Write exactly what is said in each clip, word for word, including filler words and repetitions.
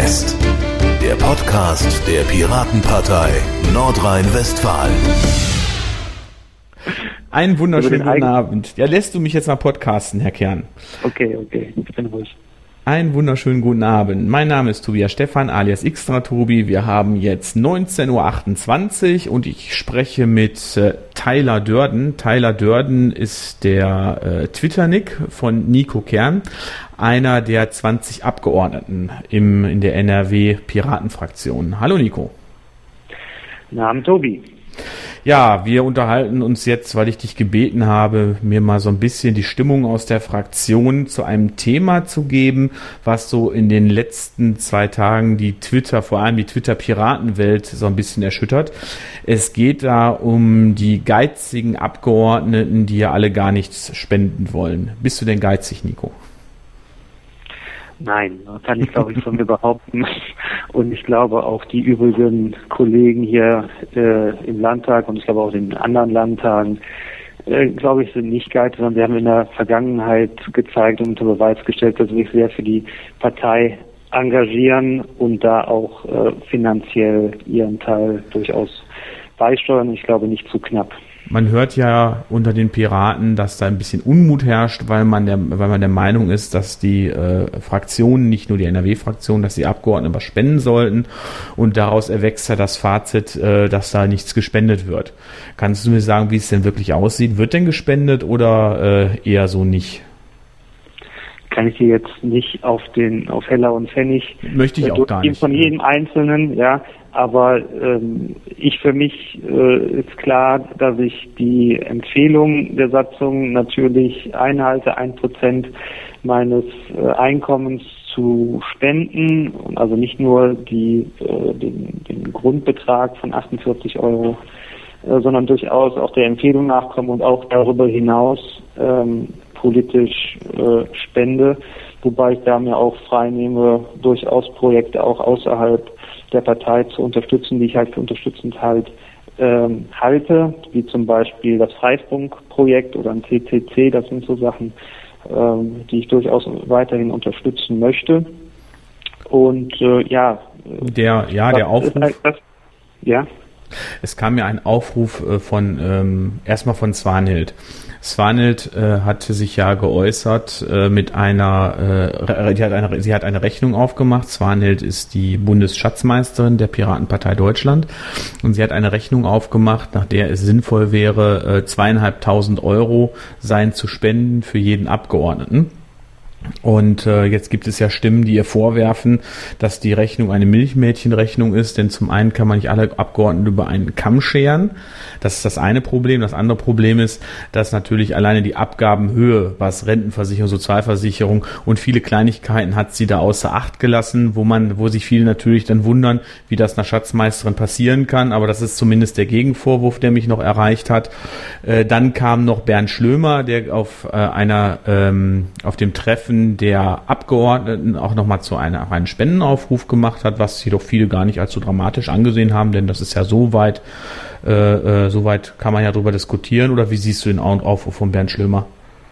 West, der Podcast der Piratenpartei Nordrhein-Westfalen. Einen wunderschönen guten Abend. Ja, lässt du mich jetzt mal podcasten, Herr Kern? Okay, okay, ich bin ruhig. Einen wunderschönen guten Abend. Mein Name ist Tobias Stephan alias Xtra Tobi. Wir haben jetzt neunzehn Uhr achtundzwanzig und ich spreche mit äh, Tyler Dörden. Tyler Dörden ist der äh, Twitter-Nick von Nico Kern, einer der zwanzig Abgeordneten im, in der N R W-Piratenfraktion. Hallo Nico. Guten Abend, Tobi. Ja, wir unterhalten uns jetzt, weil ich dich gebeten habe, mir mal so ein bisschen die Stimmung aus der Fraktion zu einem Thema zu geben, was so in den letzten zwei Tagen die Twitter, vor allem die Twitter-Piratenwelt so ein bisschen erschüttert. Es geht da um die geizigen Abgeordneten, die ja alle gar nichts spenden wollen. Bist du denn geizig, Nico? Nein, kann ich glaube ich von mir behaupten. Und ich glaube auch die übrigen Kollegen hier äh, im Landtag und ich glaube auch in anderen Landtagen, äh, glaube ich, sind nicht geizig, sondern sie haben in der Vergangenheit gezeigt und unter Beweis gestellt, dass sie sich sehr für die Partei engagieren und da auch äh, finanziell ihren Teil durchaus beisteuern. Ich glaube nicht zu knapp. Man hört ja unter den Piraten, dass da ein bisschen Unmut herrscht, weil man der, weil man der Meinung ist, dass die äh, Fraktionen, nicht nur die N R W-Fraktion, dass die Abgeordneten was spenden sollten und daraus erwächst ja das Fazit, äh, dass da nichts gespendet wird. Kannst du mir sagen, wie es denn wirklich aussieht? Wird denn gespendet oder äh, eher so nicht? Kann ich hier jetzt nicht auf den auf Heller und Pfennig möchte ich auch gar nicht von jedem Einzelnen, ja, aber ähm, ich für mich äh, ist klar, dass ich die Empfehlung der Satzung natürlich einhalte, ein Prozent meines äh, Einkommens zu spenden, also nicht nur die äh, den, den Grundbetrag von achtundvierzig Euro, äh, sondern durchaus auch der Empfehlung nachkommen und auch darüber hinaus ähm, politisch äh, spende, wobei ich da mir auch frei nehme, durchaus Projekte auch außerhalb der Partei zu unterstützen, die ich halt für unterstützend halt ähm, halte, wie zum Beispiel das Freifunk-Projekt oder ein C C C, das sind so Sachen, ähm, die ich durchaus weiterhin unterstützen möchte. Und äh, ja, der ja der Aufruf. Halt das, ja. Es kam mir ein Aufruf äh, von ähm, erstmal von Swanhild. Swanhild äh, hatte sich ja geäußert äh, mit einer, äh, die hat eine, sie hat eine Rechnung aufgemacht. Swanhild ist die Bundesschatzmeisterin der Piratenpartei Deutschland und sie hat eine Rechnung aufgemacht, nach der es sinnvoll wäre, äh, zweieinhalbtausend Euro seien zu spenden für jeden Abgeordneten. Und äh, jetzt gibt es ja Stimmen, die ihr vorwerfen, dass die Rechnung eine Milchmädchenrechnung ist, denn zum einen kann man nicht alle Abgeordneten über einen Kamm scheren. Das ist das eine Problem. Das andere Problem ist, dass natürlich alleine die Abgabenhöhe, was Rentenversicherung, Sozialversicherung und viele Kleinigkeiten hat sie da außer Acht gelassen, wo man, wo sich viele natürlich dann wundern, wie das einer Schatzmeisterin passieren kann. Aber das ist zumindest der Gegenvorwurf, der mich noch erreicht hat. Äh, dann kam noch Bernd Schlömer, der auf äh, einer ähm, auf dem Treffen der Abgeordneten auch nochmal zu einer, einen Spendenaufruf gemacht hat, was jedoch viele gar nicht als so dramatisch angesehen haben, denn das ist ja so weit, äh, äh, so weit kann man ja drüber diskutieren. Oder wie siehst du den Aufruf von Bernd Schlömer?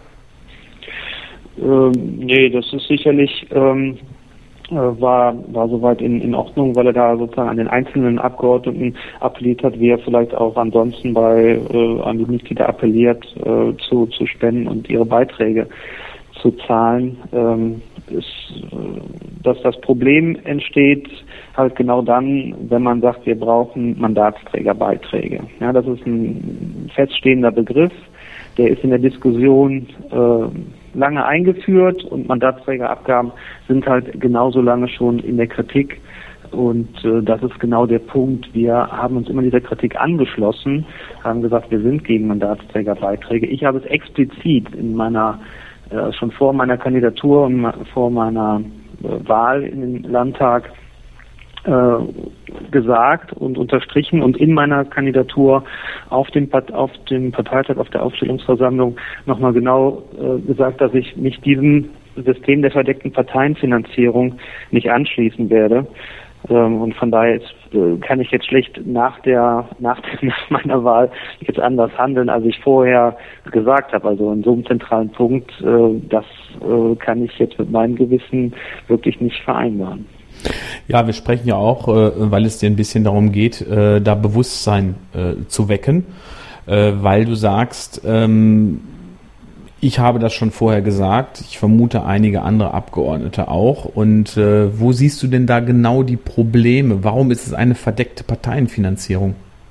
Ähm, nee, das ist sicherlich ähm, äh, war war soweit in, in Ordnung, weil er da sozusagen an den einzelnen Abgeordneten appelliert hat, wie er vielleicht auch ansonsten bei äh, an die Mitglieder appelliert, äh, zu zu spenden und ihre Beiträge zu zahlen, ähm, ist, dass das Problem entsteht halt genau dann, wenn man sagt, wir brauchen Mandatsträgerbeiträge. Ja, das ist ein feststehender Begriff, der ist in der Diskussion äh, lange eingeführt und Mandatsträgerabgaben sind halt genauso lange schon in der Kritik. Und äh, das ist genau der Punkt. Wir haben uns immer dieser Kritik angeschlossen, haben gesagt, wir sind gegen Mandatsträgerbeiträge. Ich habe es explizit in meiner Äh, schon vor meiner Kandidatur und ma- vor meiner äh, Wahl in den Landtag äh, gesagt und unterstrichen und in meiner Kandidatur auf dem, Part- auf dem Parteitag, auf der Aufstellungsversammlung nochmal genau äh, gesagt, dass ich mich diesem System der verdeckten Parteienfinanzierung nicht anschließen werde. Ähm, und von daher ist, äh, kann ich jetzt schlecht nach der, nach, der, nach meiner Wahl jetzt anders handeln, als ich vorher gesagt habe. Also in so einem zentralen Punkt, äh, das äh, kann ich jetzt mit meinem Gewissen wirklich nicht vereinbaren. Ja, wir sprechen ja auch, äh, weil es dir ein bisschen darum geht, äh, da Bewusstsein äh, zu wecken, äh, weil du sagst, ähm, ich habe das schon vorher gesagt, ich vermute einige andere Abgeordnete auch. Und äh, wo siehst du denn da genau die Probleme? Warum ist es eine verdeckte Parteienfinanzierung?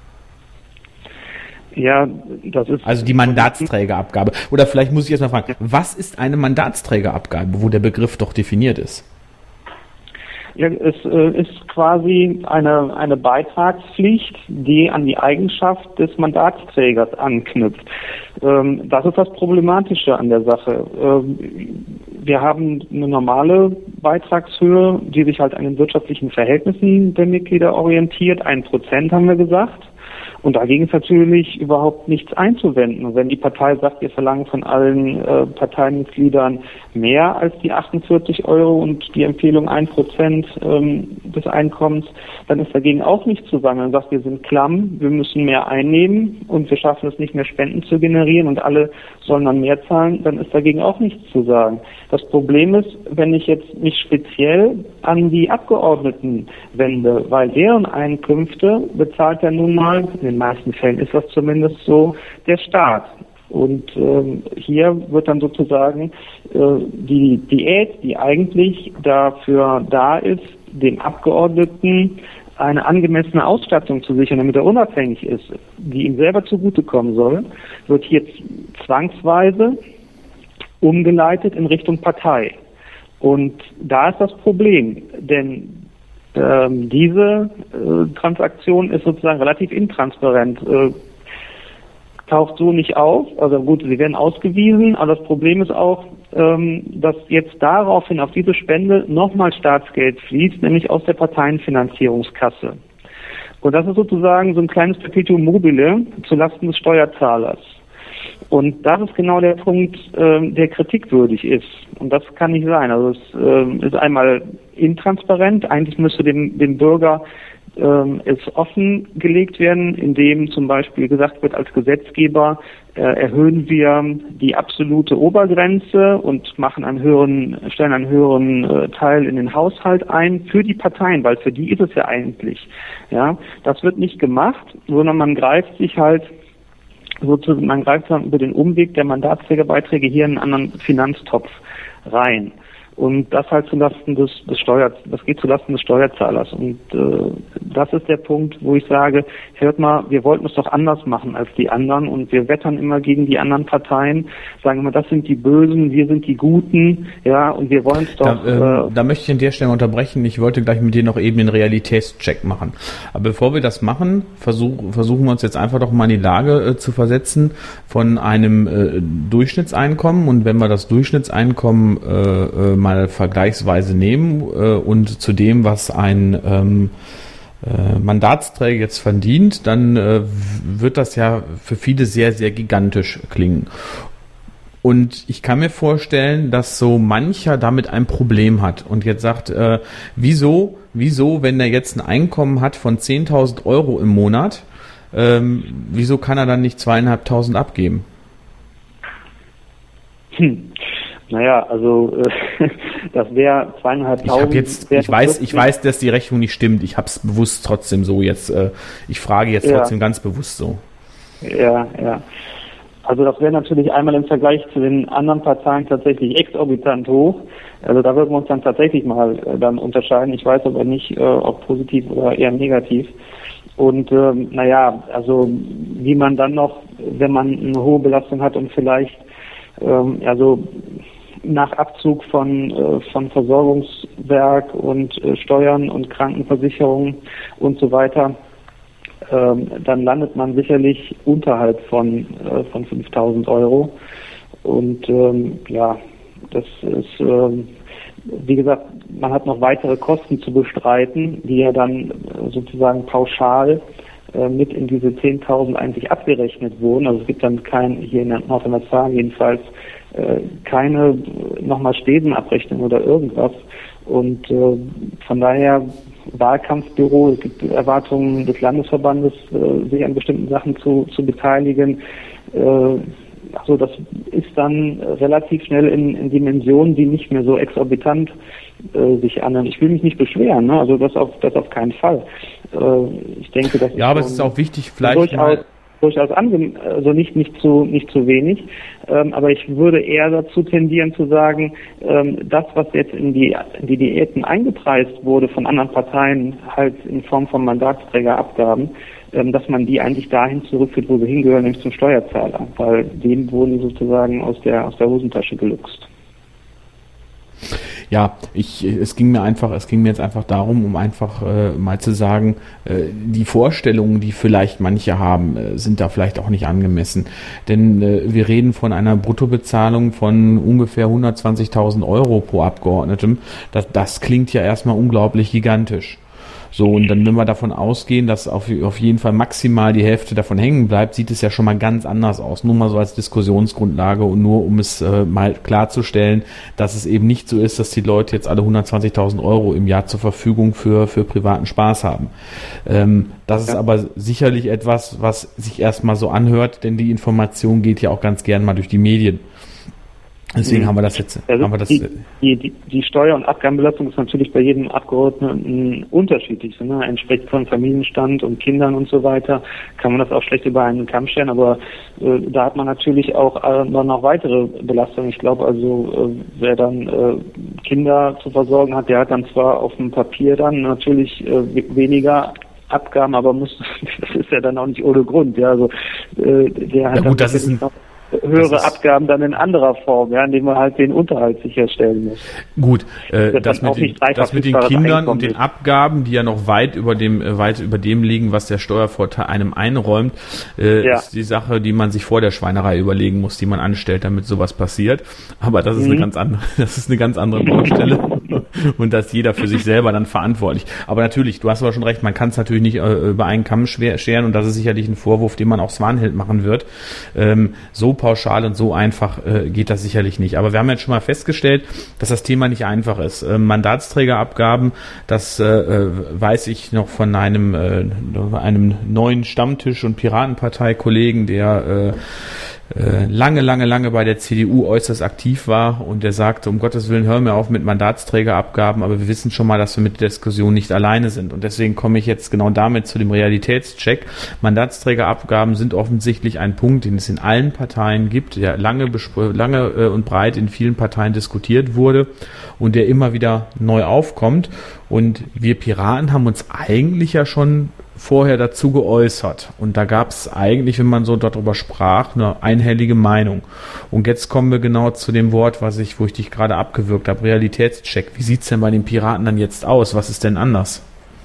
Ja, das ist... Also die Mandatsträgerabgabe. Oder vielleicht muss ich erst mal fragen, was ist eine Mandatsträgerabgabe, wo der Begriff doch definiert ist? Ja, es äh, ist quasi eine, eine Beitragspflicht, die an die Eigenschaft des Mandatsträgers anknüpft. Ähm, das ist das Problematische an der Sache. Ähm, wir haben eine normale Beitragshöhe, die sich halt an den wirtschaftlichen Verhältnissen der Mitglieder orientiert. Ein Prozent haben wir gesagt. Und dagegen ist natürlich überhaupt nichts einzuwenden. Und wenn die Partei sagt, wir verlangen von allen äh, Parteimitgliedern mehr als die achtundvierzig Euro und die Empfehlung ein Prozent ähm, des Einkommens, dann ist dagegen auch nichts zu sagen. Man sagt, wir sind klamm, wir müssen mehr einnehmen und wir schaffen es nicht mehr, Spenden zu generieren und alle sollen dann mehr zahlen, dann ist dagegen auch nichts zu sagen. Das Problem ist, wenn ich jetzt mich speziell an die Abgeordneten wende, weil deren Einkünfte bezahlt ja nun mal, in den meisten Fällen ist das zumindest so, der Staat. Und ähm, hier wird dann sozusagen äh, die Diät, die eigentlich dafür da ist, dem Abgeordneten eine angemessene Ausstattung zu sichern, damit er unabhängig ist, die ihm selber zugutekommen soll, wird hier zwangsweise umgeleitet in Richtung Partei. Und da ist das Problem, denn ähm, diese äh, Transaktion ist sozusagen relativ intransparent, äh, taucht so nicht auf, also gut, sie werden ausgewiesen, aber das Problem ist auch, ähm, dass jetzt daraufhin auf diese Spende nochmal Staatsgeld fließt, nämlich aus der Parteienfinanzierungskasse. Und das ist sozusagen so ein kleines Perpetuum mobile zulasten des Steuerzahlers. Und das ist genau der Punkt, ähm, der kritikwürdig ist. Und das kann nicht sein. Also es ähm, ist einmal intransparent. Eigentlich müsste dem, dem Bürger ähm, es offengelegt werden, indem zum Beispiel gesagt wird, als Gesetzgeber äh, erhöhen wir die absolute Obergrenze und machen einen höheren, stellen einen höheren äh, Teil in den Haushalt ein für die Parteien, weil für die ist es ja eigentlich. Ja, das wird nicht gemacht, sondern man greift sich halt sozusagen, man greift dann über den Umweg der Mandatsträgerbeiträge hier in einen anderen Finanztopf rein. Und das halt zulasten des, des Steuer, das geht zulasten des Steuerzahlers. Und äh, das ist der Punkt, wo ich sage, hört mal, wir wollten es doch anders machen als die anderen und wir wettern immer gegen die anderen Parteien, sagen immer, das sind die Bösen, wir sind die Guten, ja, und wir wollen es doch. Da, äh, da möchte ich an der Stelle unterbrechen. Ich wollte gleich mit dir noch eben den Realitätscheck machen. Aber bevor wir das machen, versuch, versuchen wir uns jetzt einfach doch mal in die Lage äh, zu versetzen von einem äh, Durchschnittseinkommen. Und wenn wir das Durchschnittseinkommen äh, äh, mal vergleichsweise nehmen äh, und zu dem, was ein ähm, äh, Mandatsträger jetzt verdient, dann äh, wird das ja für viele sehr, sehr gigantisch klingen. Und ich kann mir vorstellen, dass so mancher damit ein Problem hat und jetzt sagt, äh, wieso, wieso, wenn er jetzt ein Einkommen hat von zehntausend Euro im Monat, ähm, wieso kann er dann nicht zweieinhalbtausend abgeben? Hm. Naja, also äh, das wäre zweieinhalbtausend. Ich habe jetzt, ich weiß, ich weiß, dass die Rechnung nicht stimmt. Ich habe es bewusst trotzdem so jetzt. Äh, ich frage jetzt ja. trotzdem ganz bewusst so. Ja, ja. Also das wäre natürlich einmal im Vergleich zu den anderen Parteien tatsächlich exorbitant hoch. Also da würden wir uns dann tatsächlich mal äh, dann unterscheiden. Ich weiß aber nicht, äh, ob positiv oder eher negativ. Und ähm, naja, also wie man dann noch, wenn man eine hohe Belastung hat und vielleicht ähm, also nach Abzug von äh, von Versorgungswerk und äh, Steuern und Krankenversicherung und so weiter, ähm, dann landet man sicherlich unterhalb von äh, von fünftausend Euro. Und ähm, ja, das ist ähm, wie gesagt, man hat noch weitere Kosten zu bestreiten, die ja dann äh, sozusagen pauschal äh, mit in diese zehntausend eigentlich abgerechnet wurden. Also es gibt dann kein, hier in Nordrhein-Westfalen jedenfalls, äh, keine nochmal Spesenabrechnung oder irgendwas. Und äh, von daher Wahlkampfbüro, es gibt Erwartungen des Landesverbandes, äh, sich an bestimmten Sachen zu, zu beteiligen. Äh, also das ist dann relativ schnell in, in Dimensionen, die nicht mehr so exorbitant äh, sich anhören. Ich will mich nicht beschweren, ne? Also das auf, das auf keinen Fall. Äh, ich denke, das ja, aber ist es ist auch wichtig, vielleicht durchaus, durchaus angenehm, also nicht, nicht zu, nicht zu wenig. Ähm, aber ich würde eher dazu tendieren zu sagen, ähm, das, was jetzt in die, in die Diäten eingepreist wurde von anderen Parteien, halt in Form von Mandatsträgerabgaben, ähm, dass man die eigentlich dahin zurückführt, wo sie hingehören, nämlich zum Steuerzahler, weil dem wurden sozusagen aus der, aus der Hosentasche geluchst. Ja, ich, es ging mir einfach, es ging mir jetzt einfach darum, um einfach äh, mal zu sagen, äh, die Vorstellungen, die vielleicht manche haben, äh, sind da vielleicht auch nicht angemessen. Denn äh, wir reden von einer Bruttobezahlung von ungefähr hundertzwanzigtausend Euro pro Abgeordnetem. Das, das klingt ja erstmal unglaublich gigantisch. So, und dann, wenn wir davon ausgehen, dass auf, auf jeden Fall maximal die Hälfte davon hängen bleibt, sieht es ja schon mal ganz anders aus. Nur mal so als Diskussionsgrundlage und nur, um es äh, mal klarzustellen, dass es eben nicht so ist, dass die Leute jetzt alle hundertzwanzigtausend Euro im Jahr zur Verfügung für, für privaten Spaß haben. Ähm, das ja. ist aber sicherlich etwas, was sich erstmal so anhört, denn die Information geht ja auch ganz gern mal durch die Medien. Deswegen mhm. haben wir das jetzt. Also haben wir das die, die, die, die Steuer- und Abgabenbelastung ist natürlich bei jedem Abgeordneten unterschiedlich. Ne? Entspricht von Familienstand und Kindern und so weiter, kann man das auch schlecht über einen Kamm scheren, aber äh, da hat man natürlich auch äh, noch weitere Belastungen. Ich glaube also, äh, wer dann äh, Kinder zu versorgen hat, der hat dann zwar auf dem Papier dann natürlich äh, weniger Abgaben, aber muss, das ist ja dann auch nicht ohne Grund. Ja, also äh, der hat ja, gut, das ist ein höhere Abgaben dann in anderer Form, ja, indem man halt den Unterhalt sicherstellen muss. Gut, äh, das, das, mit den, das mit den Kindern und den ist. Abgaben, die ja noch weit über dem äh, weit über dem liegen, was der Steuervorteil einem einräumt, äh, ja. ist die Sache, die man sich vor der Schweinerei überlegen muss, die man anstellt, damit sowas passiert. Aber das ist mhm. eine ganz andere, das ist eine ganz andere Baustelle und das jeder für sich selber dann verantwortlich. Aber natürlich, du hast aber schon recht, man kann es natürlich nicht äh, über einen Kamm scheren und das ist sicherlich ein Vorwurf, den man auch Swanhild machen wird. Ähm, so pauschal und so einfach äh, geht das sicherlich nicht. Aber wir haben jetzt schon mal festgestellt, dass das Thema nicht einfach ist. Äh, Mandatsträgerabgaben, das äh, weiß ich noch von einem, äh, einem neuen Stammtisch- und Piratenpartei-Kollegen, der äh, lange, lange, lange bei der C D U äußerst aktiv war und der sagte, um Gottes Willen, hör mir auf mit Mandatsträgerabgaben, aber wir wissen schon mal, dass wir mit der Diskussion nicht alleine sind und deswegen komme ich jetzt genau damit zu dem Realitätscheck. Mandatsträgerabgaben sind offensichtlich ein Punkt, den es in allen Parteien gibt, der lange, lange und breit in vielen Parteien diskutiert wurde und der immer wieder neu aufkommt und wir Piraten haben uns eigentlich ja schon vorher dazu geäußert. Und da gab es eigentlich, wenn man so darüber sprach, eine einhellige Meinung. Und jetzt kommen wir genau zu dem Wort, was ich, wo ich dich gerade abgewürgt habe, Realitätscheck. Wie sieht's denn bei den Piraten dann jetzt aus? Was ist denn anders?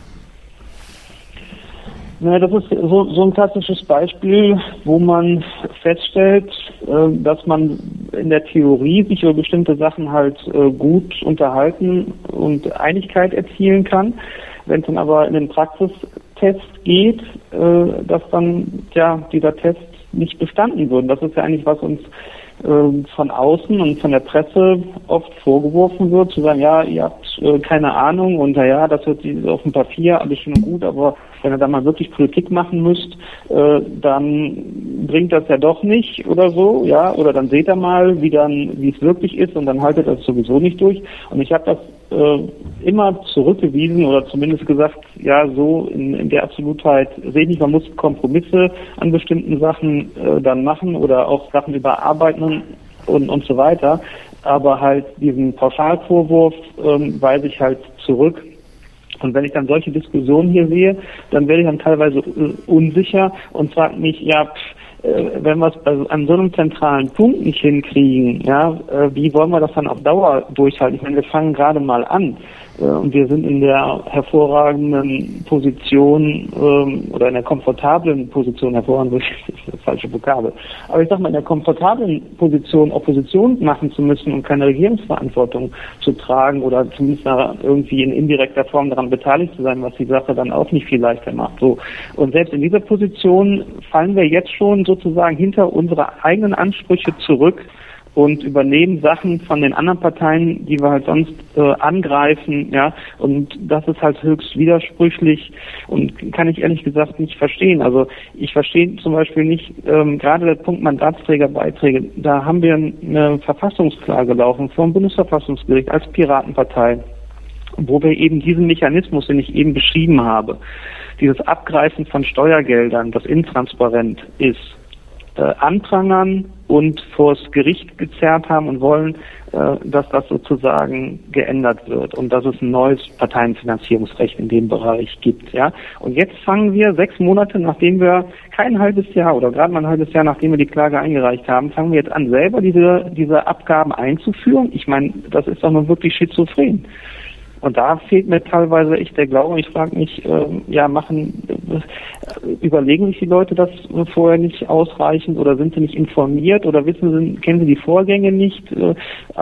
Na, das ist so, so ein klassisches Beispiel, wo man feststellt, äh, dass man in der Theorie sich über bestimmte Sachen halt äh, gut unterhalten und Einigkeit erzielen kann. Wenn es dann aber in den Praxistest geht, äh, dass dann ja dieser Test nicht bestanden wird. Das ist ja eigentlich, was uns äh, von außen und von der Presse oft vorgeworfen wird, zu sagen, ja, ihr habt äh, keine Ahnung und na ja, das wird auf dem Papier alles schön und gut, aber wenn ihr da mal wirklich Politik machen müsst, äh, dann bringt das ja doch nicht oder so, ja, oder dann seht ihr mal, wie dann, wie es wirklich ist und dann haltet das sowieso nicht durch. Und ich habe das äh, immer zurückgewiesen oder zumindest gesagt, ja, so in, in der Absolutheit sehe ich nicht, man muss Kompromisse an bestimmten Sachen äh, dann machen oder auch Sachen überarbeiten und, und so weiter. Aber halt diesen Pauschalvorwurf ähm, weise ich halt zurück. Und wenn ich dann solche Diskussionen hier sehe, dann werde ich dann teilweise uh, unsicher und frage mich, ja, pff, äh, wenn wir es also an so einem zentralen Punkt nicht hinkriegen, ja, äh, wie wollen wir das dann auf Dauer durchhalten? Ich meine, wir fangen gerade mal an äh, und wir sind in der hervorragenden Position ähm, oder in der komfortablen Position, hervorragend ist das falsche Vokabel, aber ich sag mal, in der komfortablen Position Opposition machen zu müssen und keine Regierungsverantwortung zu tragen oder zumindest irgendwie in indirekter Form daran beteiligt zu sein, was die Sache dann auch nicht viel leichter macht. So. Und selbst in dieser Position fallen wir jetzt schon sozusagen hinter unsere eigenen Ansprüche zurück, und übernehmen Sachen von den anderen Parteien, die wir halt sonst äh, angreifen, ja, und das ist halt höchst widersprüchlich und kann ich ehrlich gesagt nicht verstehen. Also ich verstehe zum Beispiel nicht, ähm, gerade der Punkt Mandatsträgerbeiträge, da haben wir eine Verfassungsklage laufen vom Bundesverfassungsgericht als Piratenpartei, wo wir eben diesen Mechanismus, den ich eben beschrieben habe, dieses Abgreifen von Steuergeldern, das intransparent ist, äh, anprangern und vors Gericht gezerrt haben und wollen, äh, dass das sozusagen geändert wird und dass es ein neues Parteienfinanzierungsrecht in dem Bereich gibt. Ja. Und jetzt fangen wir sechs Monate, nachdem wir kein halbes Jahr oder gerade mal ein halbes Jahr, nachdem wir die Klage eingereicht haben, fangen wir jetzt an, selber diese, diese Abgaben einzuführen. Ich meine, das ist doch nun wirklich schizophren. Und da fehlt mir teilweise echt der Glaube. Ich frage mich, äh, ja, machen, äh, überlegen sich die Leute das vorher nicht ausreichend oder sind sie nicht informiert oder wissen sie, kennen sie die Vorgänge nicht? Äh,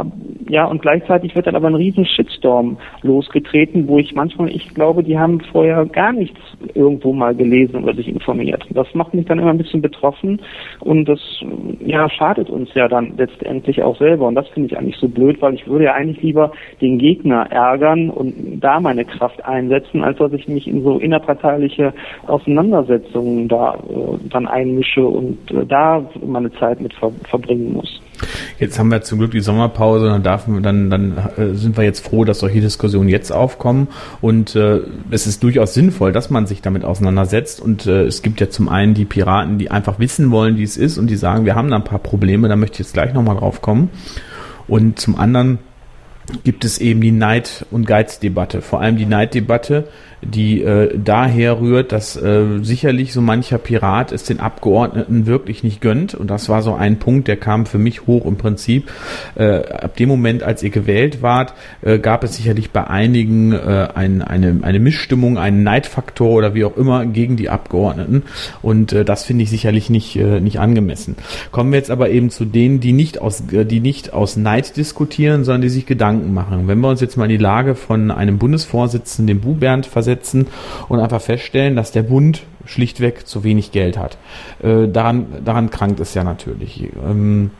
ja, und gleichzeitig wird dann aber ein riesen Shitstorm losgetreten, wo ich manchmal, ich glaube, die haben vorher gar nichts irgendwo mal gelesen oder sich informiert. Das macht mich dann immer ein bisschen betroffen und das, ja, schadet uns ja dann letztendlich auch selber. Und das finde ich eigentlich so blöd, weil ich würde ja eigentlich lieber den Gegner ärgern und da meine Kraft einsetzen, als dass ich mich in so innerparteiliche Auseinandersetzungen da äh, dann einmische und äh, da meine Zeit mit ver- verbringen muss. Jetzt haben wir zum Glück die Sommerpause, dann darf dann dann äh, sind wir jetzt froh, dass solche Diskussionen jetzt aufkommen und äh, es ist durchaus sinnvoll, dass man sich damit auseinandersetzt und äh, es gibt ja zum einen die Piraten, die einfach wissen wollen, wie es ist und die sagen, wir haben da ein paar Probleme, da möchte ich jetzt gleich nochmal drauf kommen und zum anderen gibt es eben die Neid- und Geiz-Debatte. Vor allem die Neiddebatte, die äh, daher rührt, dass äh, sicherlich so mancher Pirat es den Abgeordneten wirklich nicht gönnt. Und das war so ein Punkt, der kam für mich hoch im Prinzip. Äh, ab dem Moment, als ihr gewählt wart, äh, gab es sicherlich bei einigen äh, ein, eine, eine Missstimmung, einen Neidfaktor oder wie auch immer gegen die Abgeordneten. Und äh, das finde ich sicherlich nicht, äh, nicht angemessen. Kommen wir jetzt aber eben zu denen, die nicht aus, äh, die nicht aus Neid diskutieren, sondern die sich Gedanken machen. Wenn wir uns jetzt mal in die Lage von einem Bundesvorsitzenden, dem Bubernd, versetzen und einfach feststellen, dass der Bund schlichtweg zu wenig Geld hat. Äh, daran, daran krankt es ja natürlich. Ähm,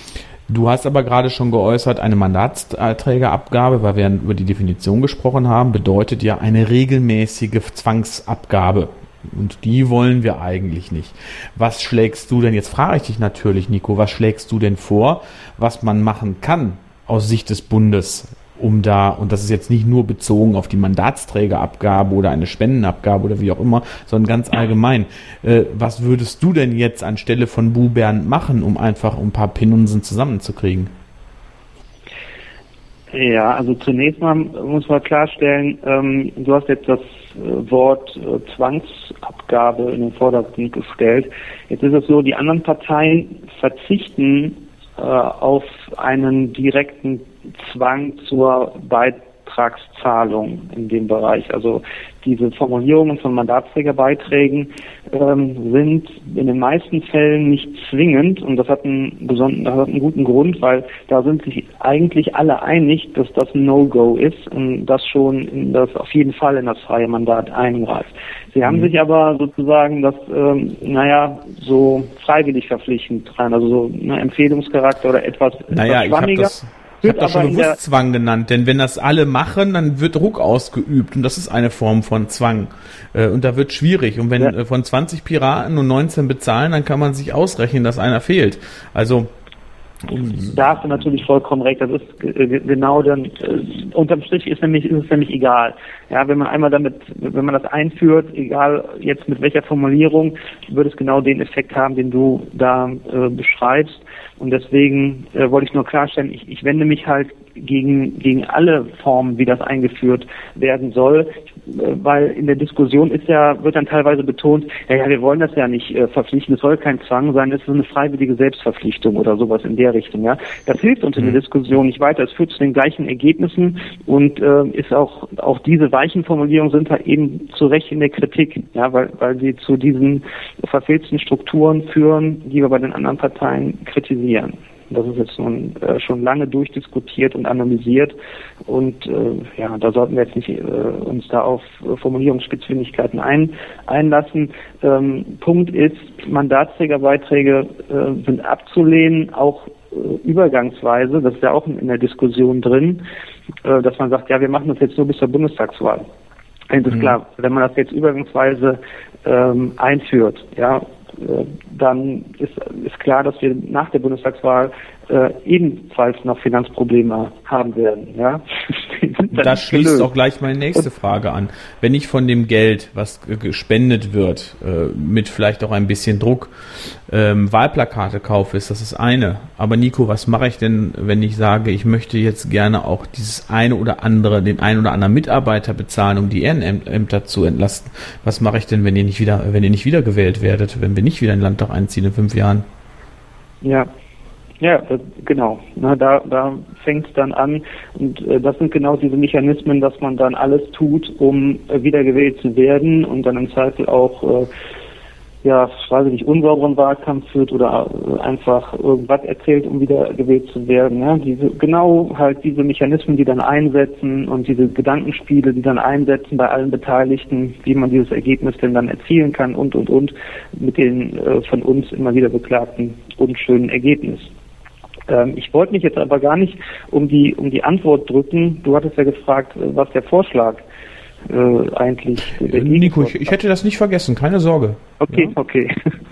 du hast aber gerade schon geäußert, eine Mandatsträgerabgabe, weil wir über die Definition gesprochen haben, bedeutet ja eine regelmäßige Zwangsabgabe. Und die wollen wir eigentlich nicht. Was schlägst du denn, jetzt frage ich dich natürlich, Nico, was schlägst du denn vor, was man machen kann aus Sicht des Bundes, um da, und das ist jetzt nicht nur bezogen auf die Mandatsträgerabgabe oder eine Spendenabgabe oder wie auch immer, sondern ganz allgemein. Äh, was würdest du denn jetzt anstelle von Bubernd machen, um einfach ein paar Pinunsen zusammenzukriegen? Ja, also zunächst mal muss man klarstellen, ähm, du hast jetzt das äh, Wort äh, Zwangsabgabe in den Vordergrund gestellt. Jetzt ist es so, die anderen Parteien verzichten äh, auf einen direkten Zwang zur Beitragszahlung in dem Bereich. Also diese Formulierungen von Mandatsträgerbeiträgen ähm, sind in den meisten Fällen nicht zwingend und das hat einen besonderen, das hat einen guten Grund, weil da sind sich eigentlich alle einig, dass das ein No-Go ist und das schon in das auf jeden Fall in das freie Mandat eingreift. Sie haben mhm. sich aber sozusagen das, ähm, naja, so freiwillig verpflichtend dran, also so eine Empfehlungscharakter oder etwas, naja, etwas schwammiger. Ich habe das schon bewusst Zwang genannt, denn wenn das alle machen, dann wird Druck ausgeübt und das ist eine Form von Zwang äh, und da wird schwierig und wenn ja. äh, von zwanzig Piraten nur neunzehn bezahlen, dann kann man sich ausrechnen, dass einer fehlt. Also da hast du natürlich vollkommen recht. Das ist äh, genau dann, äh, unterm Strich ist nämlich, ist es nämlich egal. Ja, wenn man einmal damit, wenn man das einführt, egal jetzt mit welcher Formulierung, wird es genau den Effekt haben, den du da äh, beschreibst. Und deswegen äh, wollte ich nur klarstellen, ich, ich wende mich halt gegen, gegen alle Formen, wie das eingeführt werden soll, äh, weil in der Diskussion ist ja, wird dann teilweise betont, ja, ja wir wollen das ja nicht äh, verpflichten, es soll kein Zwang sein, es ist eine freiwillige Selbstverpflichtung oder sowas in der Richtung, ja. Das hilft uns in der Diskussion nicht weiter, es führt zu den gleichen Ergebnissen und äh, ist auch, auch diese weichen Formulierungen sind halt eben zu Recht in der Kritik, ja, weil, weil sie zu diesen verfehlten Strukturen führen, die wir bei den anderen Parteien kritisieren. Das ist jetzt nun äh, schon lange durchdiskutiert und analysiert und äh, ja, da sollten wir jetzt nicht äh, uns da auf äh, Formulierungsspitzfindigkeiten ein, einlassen. Ähm, Punkt ist, Mandatsträgerbeiträge äh, sind abzulehnen, auch äh, übergangsweise, das ist ja auch in, in der Diskussion drin, äh, dass man sagt, ja, wir machen das jetzt nur bis zur Bundestagswahl. Das ist mhm. klar, wenn man das jetzt übergangsweise ähm, einführt, ja, äh, dann ist, ist klar, dass wir nach der Bundestagswahl äh, ebenfalls noch Finanzprobleme haben werden. Ja? Das schließt gelöst. Auch gleich meine nächste Frage an. Wenn ich von dem Geld, was gespendet wird, äh, mit vielleicht auch ein bisschen Druck, ähm, Wahlplakate kaufe, ist das das eine. Aber Nico, was mache ich denn, wenn ich sage, ich möchte jetzt gerne auch dieses eine oder andere, den einen oder anderen Mitarbeiter bezahlen, um die Ehrenämter zu entlasten? Was mache ich denn, wenn ihr nicht wieder, wenn ihr nicht wiedergewählt werdet, wenn wir nicht wieder in den Landtag einziehen in fünf Jahren? Ja. Ja, das, genau. Na, da da fängt es dann an und äh, das sind genau diese Mechanismen, dass man dann alles tut, um äh, wiedergewählt zu werden und dann im Zweifel auch, äh, ja, weiß ich nicht, unsauberen Wahlkampf führt oder äh, einfach irgendwas erzählt, um wiedergewählt zu werden. Ja? Diese, genau halt diese Mechanismen, die dann einsetzen und diese Gedankenspiele, die dann einsetzen bei allen Beteiligten, wie man dieses Ergebnis denn dann erzielen kann und und und mit den äh, von uns immer wieder beklagten unschönen Ergebnissen. Ich wollte mich jetzt aber gar nicht um die um die Antwort drücken. Du hattest ja gefragt, was der Vorschlag äh, eigentlich... Der Nico, ich, ich hätte das nicht vergessen, keine Sorge. Okay, ja? okay.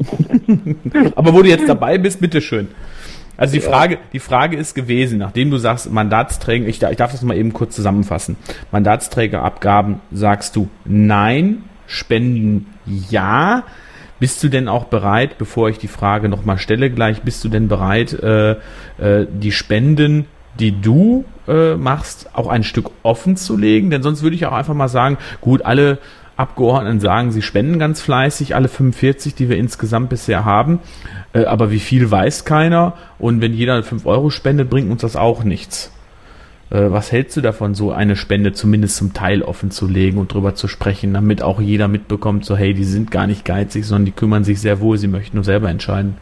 Aber wo du jetzt dabei bist, bitteschön. Also die Frage, die Frage ist gewesen, nachdem du sagst, Mandatsträger, ich, ich darf das mal eben kurz zusammenfassen. Mandatsträgerabgaben, sagst du nein, Spenden ja. Bist du denn auch bereit, bevor ich die Frage nochmal stelle gleich, bist du denn bereit, äh, äh, die Spenden, die du äh, machst, auch ein Stück offen zu legen? Denn sonst würde ich auch einfach mal sagen, gut, alle Abgeordneten sagen, sie spenden ganz fleißig, alle fünfundvierzig, die wir insgesamt bisher haben, äh, aber wie viel weiß keiner und wenn jeder fünf Euro spendet, bringt uns das auch nichts. Was hältst du davon, so eine Spende zumindest zum Teil offen zu legen und drüber zu sprechen, damit auch jeder mitbekommt, so hey, die sind gar nicht geizig, sondern die kümmern sich sehr wohl, sie möchten nur selber entscheiden?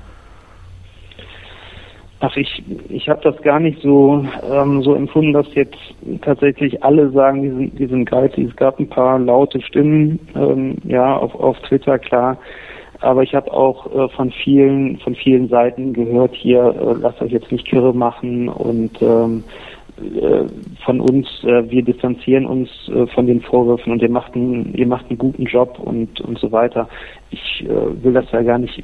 Ach, ich ich habe das gar nicht so ähm, so empfunden, dass jetzt tatsächlich alle sagen, die sind, die sind geizig. Es gab ein paar laute Stimmen, ähm, ja, auf, auf Twitter, klar. Aber ich habe auch äh, von vielen von vielen Seiten gehört, hier, äh, lasst euch jetzt nicht kirre machen und ähm, von uns, wir distanzieren uns von den Vorwürfen und ihr macht einen, ihr macht einen guten Job und und so weiter. Ich äh, will das ja gar nicht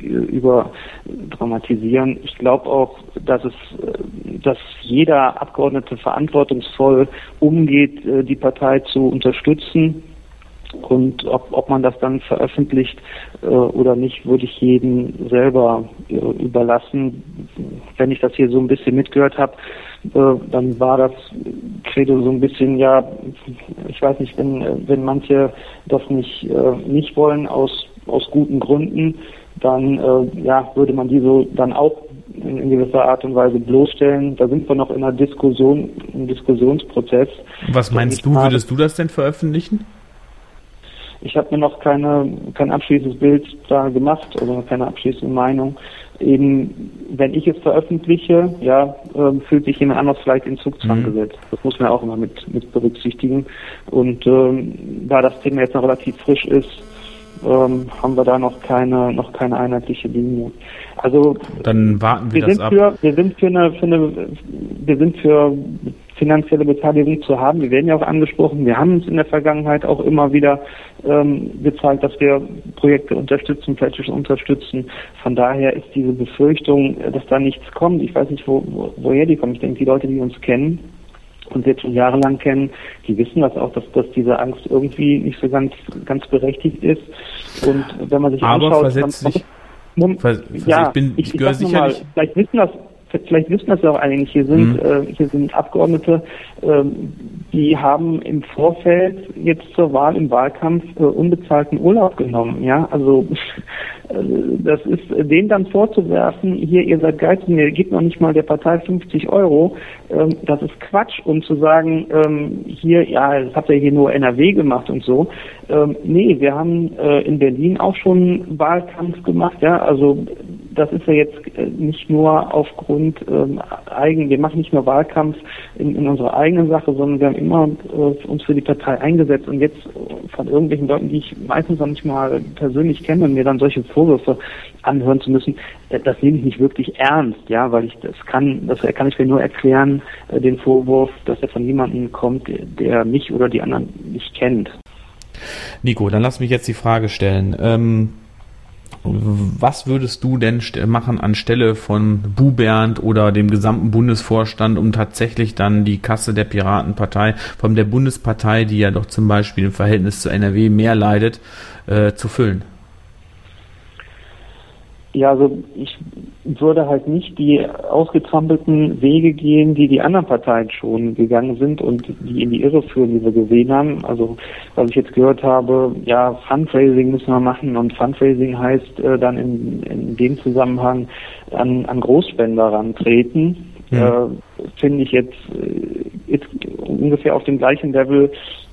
überdramatisieren. Ich glaube auch, dass es, dass jeder Abgeordnete verantwortungsvoll umgeht, die Partei zu unterstützen. Und ob, ob man das dann veröffentlicht äh, oder nicht, würde ich jedem selber äh, überlassen. Wenn ich das hier so ein bisschen mitgehört habe, äh, dann war das Credo so ein bisschen, ja, ich weiß nicht, wenn wenn manche das nicht äh, nicht wollen aus aus guten Gründen, dann äh, ja würde man die so dann auch in, in gewisser Art und Weise bloßstellen. Da sind wir noch in einer Diskussion, im Diskussionsprozess. Was meinst du, würdest du das denn veröffentlichen? Ich habe mir noch keine kein abschließendes Bild da gemacht, also keine abschließende Meinung. Eben, wenn ich es veröffentliche, ja, äh, fühlt sich jemand anders vielleicht in Zugzwang mhm. gesetzt. Das muss man auch immer mit mit berücksichtigen. Und ähm, da das Thema jetzt noch relativ frisch ist, ähm, haben wir da noch keine noch keine einheitliche Linie. Also dann warten wir, wir das sind ab. Für, wir sind für eine, für eine wir sind für finanzielle Beteiligung zu haben. Wir werden ja auch angesprochen. Wir haben uns in der Vergangenheit auch immer wieder ähm, gezeigt, dass wir Projekte unterstützen, flächisch unterstützen. Von daher ist diese Befürchtung, dass da nichts kommt, ich weiß nicht, wo, wo, woher die kommt. Ich denke, die Leute, die uns kennen und jetzt schon jahrelang kennen, die wissen das auch, dass, dass diese Angst irgendwie nicht so ganz ganz berechtigt ist. Und wenn man sich Aber anschaut, versetzt dann, sich, Mom, vers, ja, ich bin, ich, ich, ich gehöre sicherlich. Mal, vielleicht wissen das Vielleicht wissen das ja auch eigentlich, hier sind, mhm. äh, hier sind Abgeordnete, ähm, die haben im Vorfeld jetzt zur Wahl, im Wahlkampf, äh, unbezahlten Urlaub genommen, ja, also äh, das ist denen dann vorzuwerfen, hier, ihr seid geizig, ihr gebt noch nicht mal der Partei fünfzig Euro, ähm, das ist Quatsch, und zu sagen, ähm, hier, ja, das habt ihr hier nur N R W gemacht und so, ähm, nee, wir haben äh, in Berlin auch schon Wahlkampf gemacht, ja, also das ist ja jetzt nicht nur aufgrund ähm, eigen, wir machen nicht nur Wahlkampf in, in unserer eigenen Sache, sondern wir haben immer äh, uns für die Partei eingesetzt, und jetzt von irgendwelchen Leuten, die ich meistens noch nicht mal persönlich kenne, mir dann solche Vorwürfe Vorwürfe anhören zu müssen, das nehme ich nicht wirklich ernst, ja, weil ich das kann, das kann ich mir nur erklären, den Vorwurf, dass er von jemandem kommt, der mich oder die anderen nicht kennt. Nico, dann lass mich jetzt die Frage stellen. Ähm, was würdest du denn machen anstelle von Bubernd oder dem gesamten Bundesvorstand, um tatsächlich dann die Kasse der Piratenpartei, von der Bundespartei, die ja doch zum Beispiel im Verhältnis zu N R W mehr leidet, äh, zu füllen? Ja, also ich würde halt nicht die ausgetrampelten Wege gehen, die die anderen Parteien schon gegangen sind und die in die Irre führen, die wir gesehen haben. Also was ich jetzt gehört habe, ja, Fundraising müssen wir machen, und Fundraising heißt äh, dann in, in dem Zusammenhang an, an Großspender rantreten. Mhm. Äh, finde ich jetzt, äh, jetzt ungefähr auf dem gleichen Level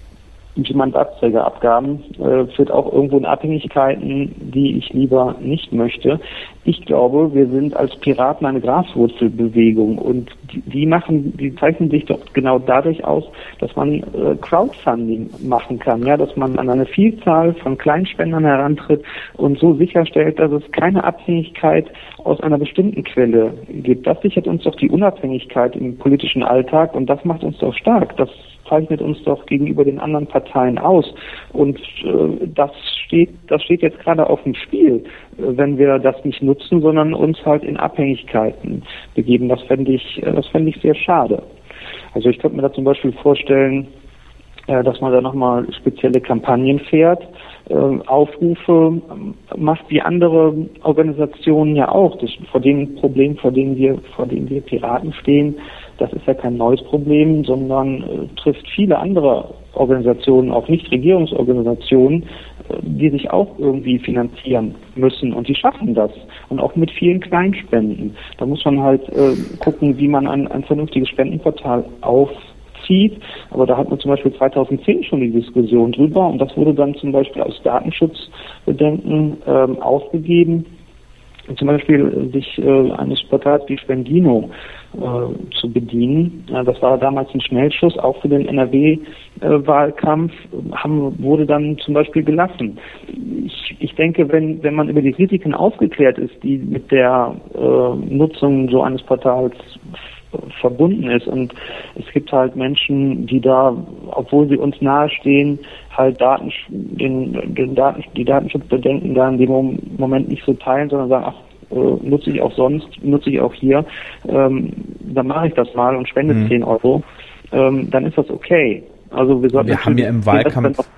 wie Mandatsträgerabgaben, äh, führt auch irgendwo in Abhängigkeiten, die ich lieber nicht möchte. Ich glaube, wir sind als Piraten eine Graswurzelbewegung, und die, die machen, die zeichnen sich doch genau dadurch aus, dass man äh, Crowdfunding machen kann, ja, dass man an eine Vielzahl von Kleinspendern herantritt und so sicherstellt, dass es keine Abhängigkeit aus einer bestimmten Quelle gibt. Das sichert uns doch die Unabhängigkeit im politischen Alltag, und das macht uns doch stark. Das zeichnet uns doch gegenüber den anderen Parteien aus, und äh, das steht, das steht jetzt gerade auf dem Spiel, äh, wenn wir das nicht nutzen, sondern uns halt in Abhängigkeiten begeben. Das fände ich, äh, das fände ich sehr schade. Also ich könnte mir da zum Beispiel vorstellen, äh, dass man da nochmal spezielle Kampagnen fährt, äh, Aufrufe macht, wie andere Organisationen ja auch. Das, vor dem Problem, vor dem wir, vor dem wir Piraten stehen, das ist ja kein neues Problem, sondern äh, trifft viele andere Organisationen, auch Nichtregierungsorganisationen, äh, die sich auch irgendwie finanzieren müssen, und die schaffen das, und auch mit vielen Kleinspenden. Da muss man halt äh, gucken, wie man ein, ein vernünftiges Spendenportal aufzieht, aber da hat man zum Beispiel zweitausendzehn schon die Diskussion drüber, und das wurde dann zum Beispiel aus Datenschutzbedenken ähm, aufgegeben, zum Beispiel sich äh, eines Portals wie Spendino äh, zu bedienen. Ja, das war damals ein Schnellschuss, auch für den N R W-Wahlkampf, äh, haben, wurde dann zum Beispiel gelassen. Ich, ich denke, wenn, wenn man über die Risiken aufgeklärt ist, die mit der äh, Nutzung so eines Portals verbunden ist, und es gibt halt Menschen, die da, obwohl sie uns nahestehen, halt Daten, den, den Daten, die Datenschutzbedenken da in dem Moment nicht so teilen, sondern sagen, ach, äh, nutze ich auch sonst, nutze ich auch hier, ähm, dann mache ich das mal und spende mhm. zehn Euro, ähm, dann ist das okay. Also wir, sollten wir haben ja im Wahlkampf noch,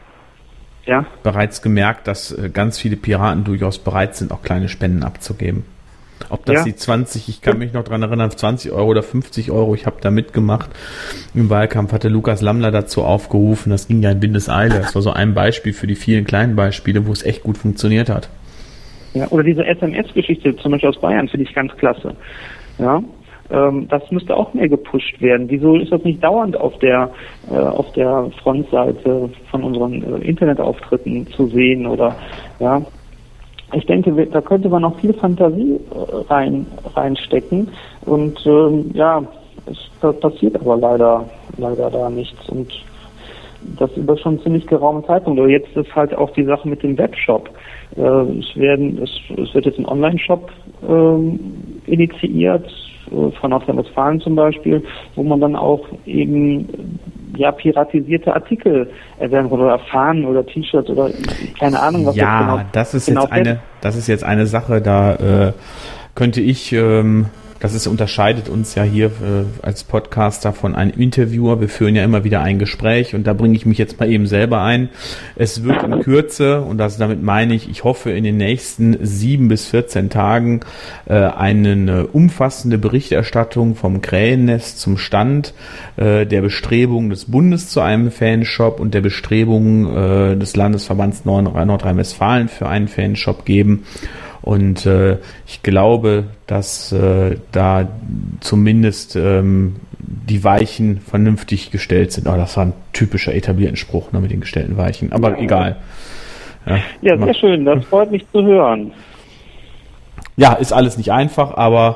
ja? bereits gemerkt, dass äh, ganz viele Piraten durchaus bereit sind, auch kleine Spenden abzugeben. Ob das ja. die zwanzig, ich kann mich noch dran erinnern, zwanzig Euro oder fünfzig Euro, ich habe da mitgemacht. Im Wahlkampf hatte Lukas Lammler dazu aufgerufen, das ging ja in Windeseile. Das war so ein Beispiel für die vielen kleinen Beispiele, wo es echt gut funktioniert hat. Ja, oder diese S M S-Geschichte, zum Beispiel aus Bayern, finde ich ganz klasse. Ja, ähm, das müsste auch mehr gepusht werden. Wieso ist das nicht dauernd auf der äh, auf der Frontseite von unseren äh, Internetauftritten zu sehen, oder ja? Ich denke, da könnte man noch viel Fantasie rein reinstecken, und ähm, ja, es passiert aber leider leider da nichts, und das über schon ziemlich geraumen Zeitpunkt. Aber jetzt ist halt auch die Sache mit dem Webshop. Äh, es werden es, es wird jetzt ein Online-Shop ähm, initiiert, äh, von Nordrhein-Westfalen zum Beispiel, wo man dann auch eben ja piratisierte Artikel erwerben oder erfahren oder T-Shirts oder keine Ahnung, was ja, das genau. Ja, das ist genau jetzt eine, das ist jetzt eine Sache, da äh, könnte ich ähm, Das ist, unterscheidet uns ja hier äh, als Podcaster von einem Interviewer. Wir führen ja immer wieder ein Gespräch, und da bringe ich mich jetzt mal eben selber ein. Es wird in Kürze, und das damit meine ich, ich hoffe in den nächsten sieben bis vierzehn Tagen äh, eine äh, umfassende Berichterstattung vom Krähennest zum Stand äh, der Bestrebungen des Bundes zu einem Fanshop und der Bestrebungen äh, des Landesverbands Nordrhein-Westfalen für einen Fanshop geben. Und äh, ich glaube, dass äh, da zumindest ähm, die Weichen vernünftig gestellt sind. Oh, das war ein typischer etablierten Spruch, ne, mit den gestellten Weichen. Aber ja, egal. Ja, ja, sehr schön. Das freut mich zu hören. Ja, ist alles nicht einfach, aber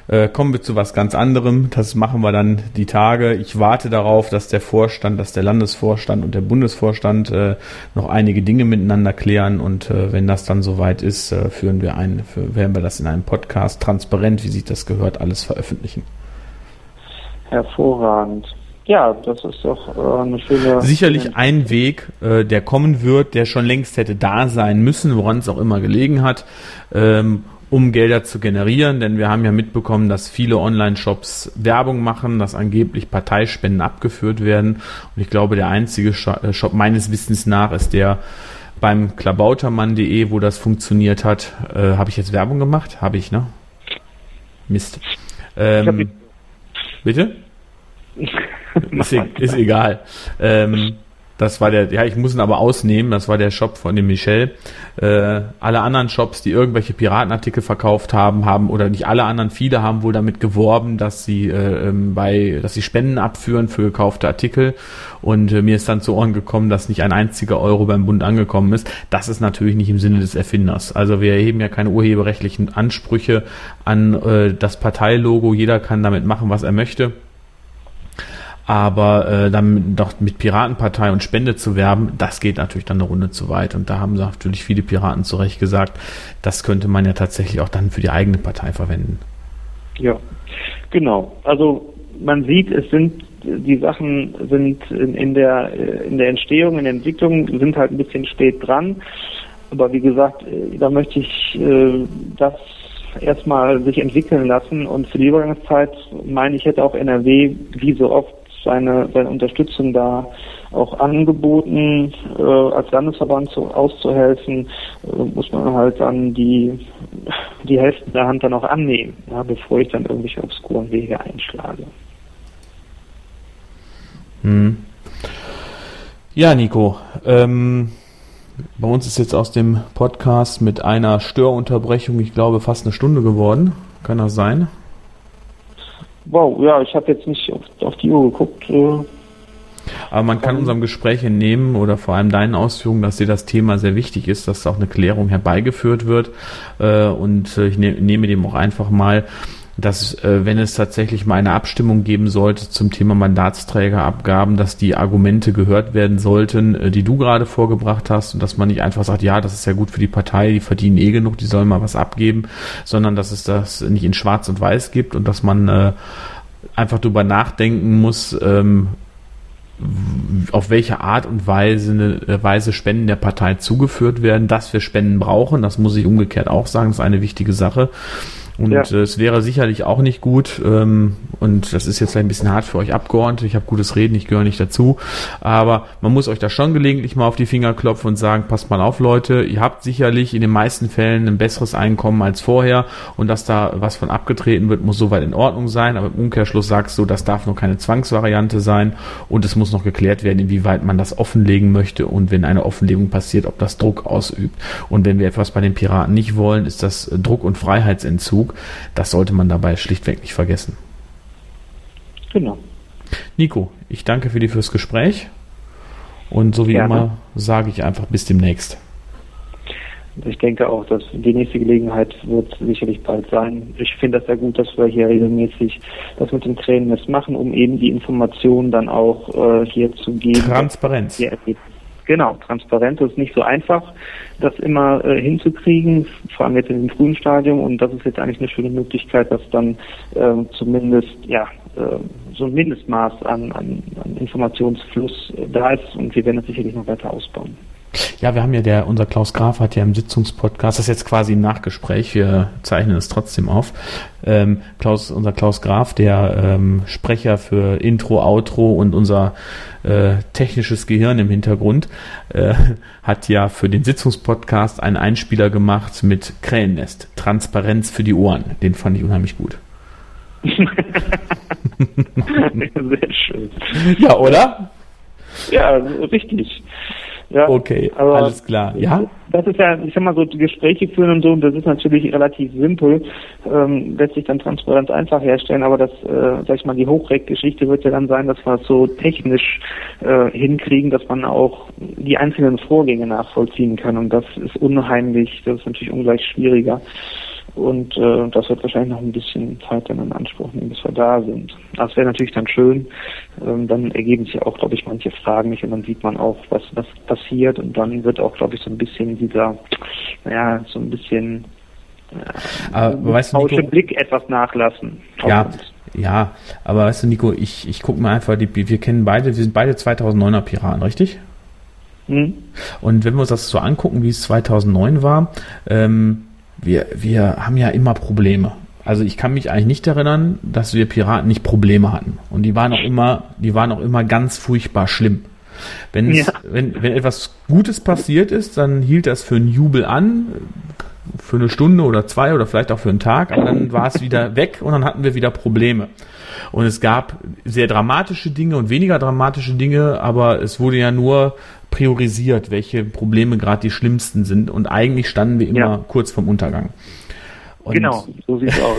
Äh, kommen wir zu was ganz anderem. Das machen wir dann die Tage. Ich warte darauf, dass der Vorstand, dass der Landesvorstand und der Bundesvorstand äh, noch einige Dinge miteinander klären. Und äh, wenn das dann soweit ist, äh, führen wir ein, für, werden wir das in einem Podcast transparent, wie sich das gehört, alles veröffentlichen. Hervorragend. Ja, das ist doch äh, eine schöne... Sicherlich ein Weg, äh, der kommen wird, der schon längst hätte da sein müssen, woran es auch immer gelegen hat, ähm, um Gelder zu generieren, denn wir haben ja mitbekommen, dass viele Online-Shops Werbung machen, dass angeblich Parteispenden abgeführt werden, und ich glaube, der einzige Shop meines Wissens nach ist der beim klabautermann punkt de, wo das funktioniert hat. Äh, habe ich jetzt Werbung gemacht? Habe ich, ne? Mist. Ähm, bitte? ist, e- ist egal. Ähm, Das war der, ja, ich muss ihn aber ausnehmen, das war der Shop von dem Michel. Äh, alle anderen Shops, die irgendwelche Piratenartikel verkauft haben, haben, oder nicht alle anderen, viele haben wohl damit geworben, dass sie äh, bei, dass sie Spenden abführen für gekaufte Artikel. Und äh, mir ist dann zu Ohren gekommen, dass nicht ein einziger Euro beim Bund angekommen ist. Das ist natürlich nicht im Sinne des Erfinders. Also wir erheben ja keine urheberrechtlichen Ansprüche an äh, das Parteilogo. Jeder kann damit machen, was er möchte. Aber äh, dann doch mit Piratenpartei und Spende zu werben, das geht natürlich dann eine Runde zu weit. Und da haben natürlich viele Piraten zu Recht gesagt, das könnte man ja tatsächlich auch dann für die eigene Partei verwenden. Ja, genau. Also man sieht, es sind die Sachen sind in, in der in der Entstehung, in der Entwicklung sind halt ein bisschen spät dran. Aber wie gesagt, da möchte ich äh, das erstmal sich entwickeln lassen. Und für die Übergangszeit meine ich, hätte auch N R W wie so oft seine, seine Unterstützung da auch angeboten, äh, als Landesverband zu, auszuhelfen, äh, muss man halt dann die, die Hälfte der Hand dann auch annehmen, ja, bevor ich dann irgendwelche obskuren Wege einschlage. Hm. Ja, Nico, ähm, bei uns ist jetzt aus dem Podcast mit einer Störunterbrechung, ich glaube, fast eine Stunde geworden. Kann das sein? Wow, ja, ich habe jetzt nicht auf, auf die Uhr geguckt. Äh, Aber man kann unserem Gespräch entnehmen, oder vor allem deinen Ausführungen, dass dir das Thema sehr wichtig ist, dass auch eine Klärung herbeigeführt wird. Äh, und ich ne, nehme dem auch einfach mal, dass äh, wenn es tatsächlich mal eine Abstimmung geben sollte zum Thema Mandatsträgerabgaben, dass die Argumente gehört werden sollten, äh, die du gerade vorgebracht hast, und dass man nicht einfach sagt, ja, das ist ja gut für die Partei, die verdienen eh genug, die sollen mal was abgeben, sondern dass es das nicht in Schwarz und Weiß gibt und dass man äh, einfach drüber nachdenken muss, ähm, auf welche Art und Weise, Weise Spenden der Partei zugeführt werden, dass wir Spenden brauchen, das muss ich umgekehrt auch sagen, das ist eine wichtige Sache. Und ja. äh, es wäre sicherlich auch nicht gut, ähm, und das ist jetzt ein bisschen hart für euch Abgeordnete, ich habe gutes Reden, ich gehöre nicht dazu, aber man muss euch da schon gelegentlich mal auf die Finger klopfen und sagen, passt mal auf, Leute, ihr habt sicherlich in den meisten Fällen ein besseres Einkommen als vorher, und dass da was von abgetreten wird, muss soweit in Ordnung sein, aber im Umkehrschluss sagst du, das darf nur keine Zwangsvariante sein, und es muss noch geklärt werden, inwieweit man das offenlegen möchte, und wenn eine Offenlegung passiert, ob das Druck ausübt. Und wenn wir etwas bei den Piraten nicht wollen, ist das Druck- und Freiheitsentzug. Das sollte man dabei schlichtweg nicht vergessen. Genau. Nico, ich danke für dir fürs Gespräch, und so wie Gerne. immer sage ich einfach bis demnächst. Ich denke auch, dass die nächste Gelegenheit wird sicherlich bald sein. Ich finde das sehr gut, dass wir hier regelmäßig das mit dem Tränennest machen, um eben die Informationen dann auch äh, hier zu geben. Transparenz. Genau, Transparenz ist nicht so einfach, das immer äh, hinzukriegen, vor allem jetzt in dem frühen Stadium, und das ist jetzt eigentlich eine schöne Möglichkeit, dass dann äh, zumindest ja äh, so ein Mindestmaß an, an, an Informationsfluss äh, da ist, und wir werden das sicherlich noch weiter ausbauen. Ja, wir haben ja, der, unser Klaus Graf hat ja im Sitzungspodcast, das ist jetzt quasi im Nachgespräch, wir zeichnen es trotzdem auf, ähm, Klaus, unser Klaus Graf, der ähm, Sprecher für Intro, Outro und unser äh, technisches Gehirn im Hintergrund, äh, hat ja für den Sitzungspodcast einen Einspieler gemacht mit Krähennest, Transparenz für die Ohren, den fand ich unheimlich gut. Sehr schön. Ja, oder? Ja, richtig. Ja, okay, alles klar. Ja? Das ist ja, ich sag mal so, die Gespräche führen und so, und das ist natürlich relativ simpel, ähm, lässt sich dann Transparenz einfach herstellen, aber das, äh, sag ich mal, die Hochreck-Geschichte wird ja dann sein, dass wir es so technisch äh, hinkriegen, dass man auch die einzelnen Vorgänge nachvollziehen kann, und das ist unheimlich, das ist natürlich ungleich schwieriger. Und äh, das wird wahrscheinlich noch ein bisschen Zeit dann in Anspruch nehmen, bis wir da sind. Das wäre natürlich dann schön. Ähm, dann ergeben sich auch, glaube ich, manche Fragen nicht und dann sieht man auch, was, was passiert und dann wird auch, glaube ich, so ein bisschen dieser, naja, so ein bisschen aber, weißt du, Nico, Blick etwas nachlassen. Ja, ja, aber weißt du, Nico, ich, ich gucke mir einfach, die, wir kennen beide, wir sind beide zweitausenddeuner Piraten, richtig? Hm. Und wenn wir uns das so angucken, wie es zweitausendneun war, ähm, wir, wir haben ja immer Probleme. Also ich kann mich eigentlich nicht erinnern, dass wir Piraten nicht Probleme hatten. Und die waren auch immer, die waren auch immer ganz furchtbar schlimm. Wenn's, ja. wenn, wenn etwas Gutes passiert ist, dann hielt das für einen Jubel an, für eine Stunde oder zwei oder vielleicht auch für einen Tag, aber dann war es wieder weg und dann hatten wir wieder Probleme. Und es gab sehr dramatische Dinge und weniger dramatische Dinge, aber es wurde ja nur priorisiert, welche Probleme gerade die schlimmsten sind und eigentlich standen wir immer ja. kurz vorm Untergang. Und genau, so sieht's aus.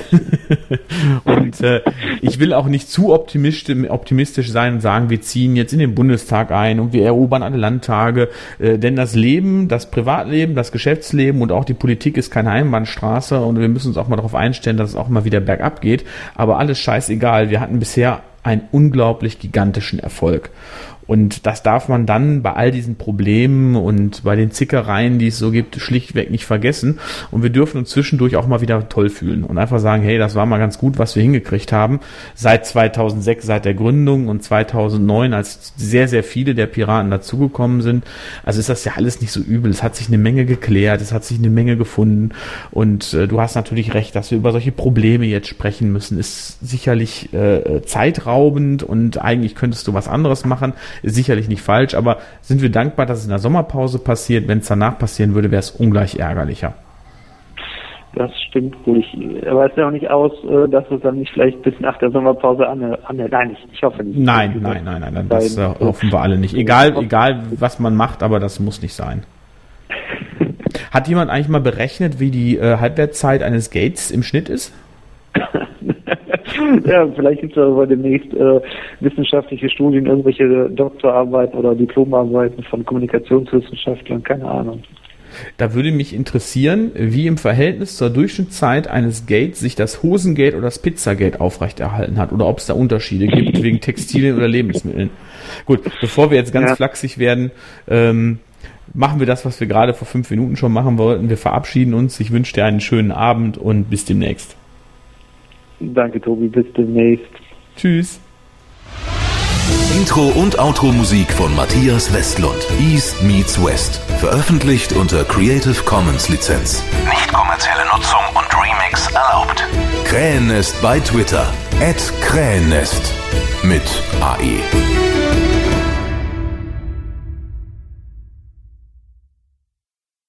und äh, ich will auch nicht zu optimistisch, optimistisch sein und sagen, wir ziehen jetzt in den Bundestag ein und wir erobern alle Landtage, äh, denn das Leben, das Privatleben, das Geschäftsleben und auch die Politik ist keine Einbahnstraße und wir müssen uns auch mal darauf einstellen, dass es auch mal wieder bergab geht, aber alles scheißegal, wir hatten bisher einen unglaublich gigantischen Erfolg. Und das darf man dann bei all diesen Problemen und bei den Zickereien, die es so gibt, schlichtweg nicht vergessen. Und wir dürfen uns zwischendurch auch mal wieder toll fühlen und einfach sagen, hey, das war mal ganz gut, was wir hingekriegt haben. Seit zweitausendsechs, seit der Gründung und zweitausendneun, als sehr, sehr viele der Piraten dazugekommen sind. Also ist das ja alles nicht so übel. Es hat sich eine Menge geklärt, es hat sich eine Menge gefunden. Und äh, du hast natürlich recht, dass wir über solche Probleme jetzt sprechen müssen. Ist sicherlich äh, zeitraubend und eigentlich könntest du was anderes machen. Ist sicherlich nicht falsch, aber sind wir dankbar, dass es in der Sommerpause passiert. Wenn es danach passieren würde, wäre es ungleich ärgerlicher. Das stimmt wohl. Ich weiß ja auch nicht aus, dass es dann nicht vielleicht bis nach der Sommerpause anhält. Nein, ich, ich hoffe nicht. Nein, nein, nein, nein, nein, das äh, hoffen wir alle nicht. Egal, egal, was man macht, aber das muss nicht sein. Hat jemand eigentlich mal berechnet, wie die äh, Halbwertszeit eines Gates im Schnitt ist? Ja, vielleicht gibt es aber demnächst äh, wissenschaftliche Studien, irgendwelche Doktorarbeiten oder Diplomarbeiten von Kommunikationswissenschaftlern, keine Ahnung. Da würde mich interessieren, wie im Verhältnis zur Durchschnittszeit eines Gates sich das Hosengate oder das Pizzagate aufrechterhalten hat oder ob es da Unterschiede gibt wegen Textilien oder Lebensmitteln. Gut, bevor wir jetzt ganz ja. flachsig werden, ähm, machen wir das, was wir gerade vor fünf Minuten schon machen wollten. Wir verabschieden uns. Ich wünsche dir einen schönen Abend und bis demnächst. Danke, Tobi. Bis demnächst. Tschüss. Intro und Outro-Musik von Matthias Westlund. East meets West. Veröffentlicht unter Creative Commons Lizenz. Nicht kommerzielle Nutzung und Remix erlaubt. Krähennest bei Twitter. at Krähennest. Mit A E.